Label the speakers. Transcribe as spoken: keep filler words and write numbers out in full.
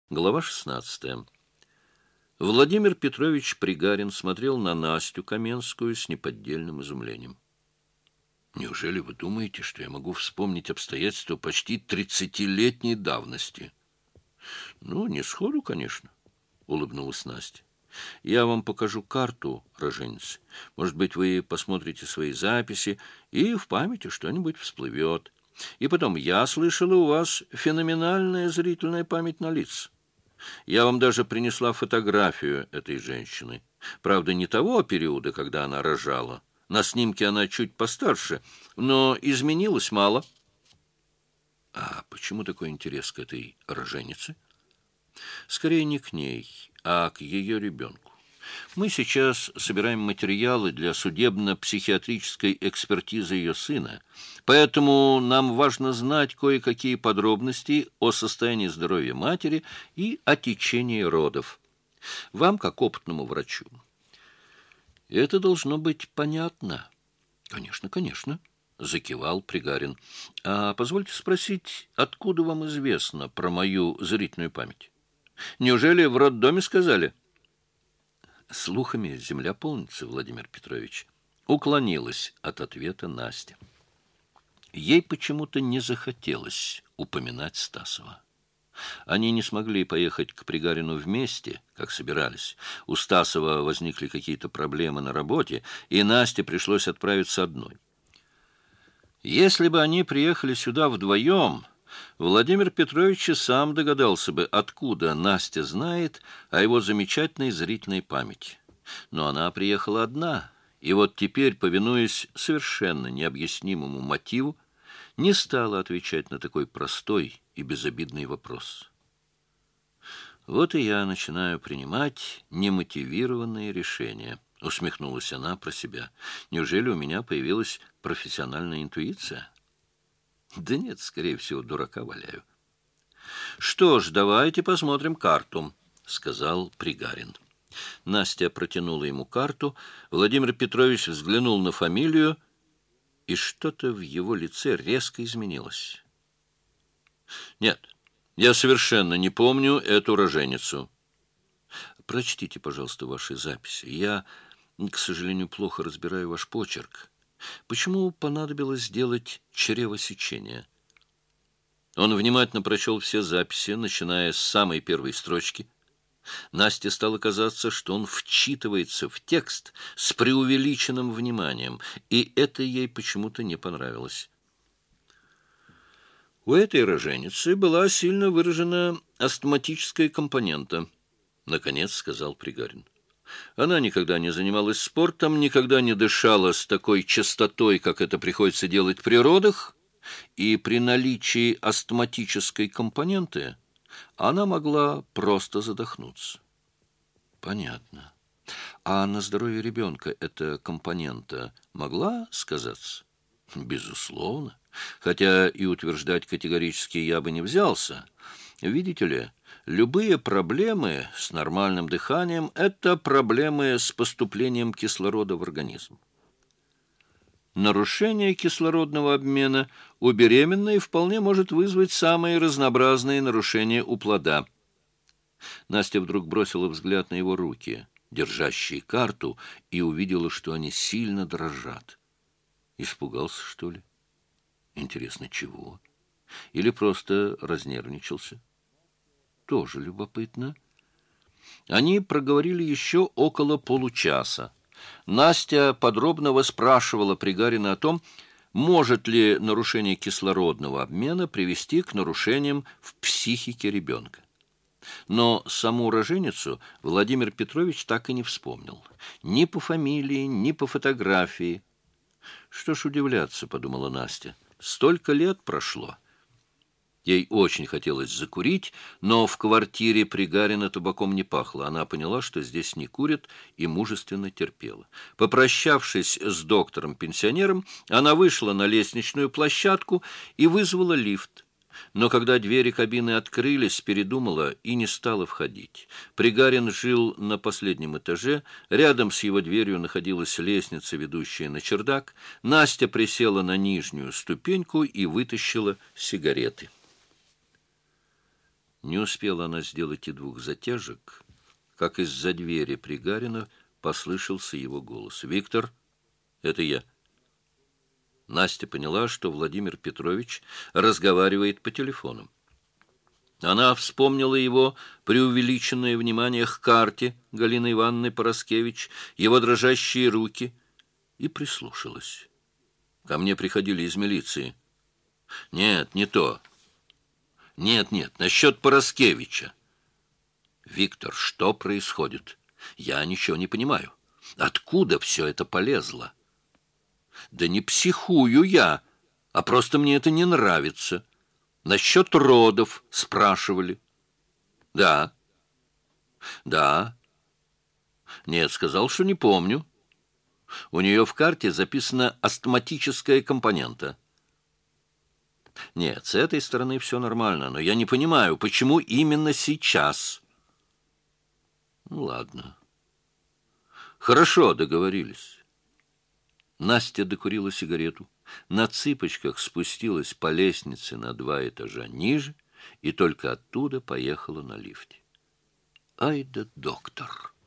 Speaker 1: Глава шестнадцатая. Владимир Петрович Пригарин смотрел на Настю Каменскую с неподдельным изумлением. «Неужели вы думаете, что я могу вспомнить обстоятельства почти тридцатилетней давности?» «Ну, не сходу, конечно», — улыбнулась Настя. «Я вам покажу карту, роженец. Может быть, вы посмотрите свои записи, и в памяти что-нибудь всплывет. И потом, я слышала, у вас феноменальная зрительная память на лица. Я вам даже принесла фотографию этой женщины. Правда, не того периода, когда она рожала. На снимке она чуть постарше, но изменилась мало». «А почему такой интерес к этой роженице?» «Скорее не к ней, а к ее ребенку. Мы сейчас собираем материалы для судебно-психиатрической экспертизы ее сына, поэтому нам важно знать кое-какие подробности о состоянии здоровья матери и о течении родов. Вам, как опытному врачу, это должно быть понятно». «Конечно, конечно», — закивал Пригарин. «А позвольте спросить, откуда вам известно про мою зрительную память? Неужели в роддоме сказали?» «Слухами земля полнится, Владимир Петрович», — уклонилась от ответа Настя. Ей почему-то не захотелось упоминать Стасова. Они не смогли поехать к Пригарину вместе, как собирались. У Стасова возникли какие-то проблемы на работе, и Насте пришлось отправиться одной. Если бы они приехали сюда вдвоем, Владимир Петрович и сам догадался бы, откуда Настя знает о его замечательной зрительной памяти. Но она приехала одна, и вот теперь, повинуясь совершенно необъяснимому мотиву, не стала отвечать на такой простой и безобидный вопрос. «Вот и я начинаю принимать немотивированные решения», — усмехнулась она про себя. «Неужели у меня появилась профессиональная интуиция?» «Да нет, скорее всего, дурака валяю». «Что ж, давайте посмотрим карту», — сказал Пригарин. Настя протянула ему карту. Владимир Петрович взглянул на фамилию, и что-то в его лице резко изменилось. «Нет, я совершенно не помню эту роженицу». «Прочтите, пожалуйста, ваши записи. Я, к сожалению, плохо разбираю ваш почерк. Почему понадобилось сделать чревосечение?» Он внимательно прочел все записи, начиная с самой первой строчки. Насте стало казаться, что он вчитывается в текст с преувеличенным вниманием, и это ей почему-то не понравилось. «У этой роженицы была сильно выражена астматическая компонента», — наконец сказал Пригарин. «Она никогда не занималась спортом, никогда не дышала с такой частотой, как это приходится делать при родах, и при наличии астматической компоненты она могла просто задохнуться». «Понятно. А на здоровье ребенка эта компонента могла сказаться?» «Безусловно. Хотя и утверждать категорически я бы не взялся. Видите ли, любые проблемы с нормальным дыханием – это проблемы с поступлением кислорода в организм. Нарушение кислородного обмена у беременной вполне может вызвать самые разнообразные нарушения у плода». Настя вдруг бросила взгляд на его руки, держащие карту, и увидела, что они сильно дрожат. Испугался, что ли? Интересно, чего? Или просто разнервничался? Тоже любопытно. Они проговорили еще около получаса. Настя подробно выспрашивала Пригарина о том, может ли нарушение кислородного обмена привести к нарушениям в психике ребенка. Но саму роженицу Владимир Петрович так и не вспомнил. Ни по фамилии, ни по фотографии. «Что ж удивляться», — подумала Настя, — «столько лет прошло». Ей очень хотелось закурить, но в квартире Пригарина табаком не пахло. Она поняла, что здесь не курят, и мужественно терпела. Попрощавшись с доктором-пенсионером, она вышла на лестничную площадку и вызвала лифт. Но когда двери кабины открылись, передумала и не стала входить. Пригарин жил на последнем этаже. Рядом с его дверью находилась лестница, ведущая на чердак. Настя присела на нижнюю ступеньку и вытащила сигареты. Не успела она сделать и двух затяжек, как из-за двери Пригарина послышался его голос. «Виктор, это я». Настя поняла, что Владимир Петрович разговаривает по телефону. Она вспомнила его преувеличенное внимание к карте Галины Ивановны Пороскевич, его дрожащие руки, и прислушалась. Ко мне приходили из милиции. Нет, не то. Нет, нет, насчет Пороскевича. Виктор, что происходит? Я ничего не понимаю. Откуда все это полезло? Да не психую я, а просто мне это не нравится. Насчет родов спрашивали. Да. Да. Нет, сказал, что не помню. У нее в карте записана астматическая компонента. Нет, с этой стороны все нормально, но я не понимаю, почему именно сейчас. Ну, ладно. Хорошо, договорились. Настя докурила сигарету, на цыпочках спустилась по лестнице на два этажа ниже и только оттуда поехала на лифте. Ай да доктор!